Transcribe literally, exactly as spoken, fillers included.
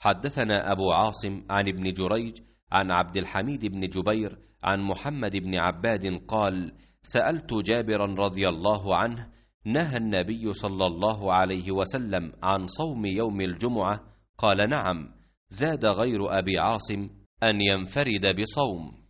حدثنا أبو عاصم عن ابن جريج عن عبد الحميد بن جبير عن محمد بن عباد قال: سألت جابرا رضي الله عنه: نهى النبي صلى الله عليه وسلم عن صوم يوم الجمعة؟ قال: نعم. زاد غير أبي عاصم: أن ينفرد بصوم.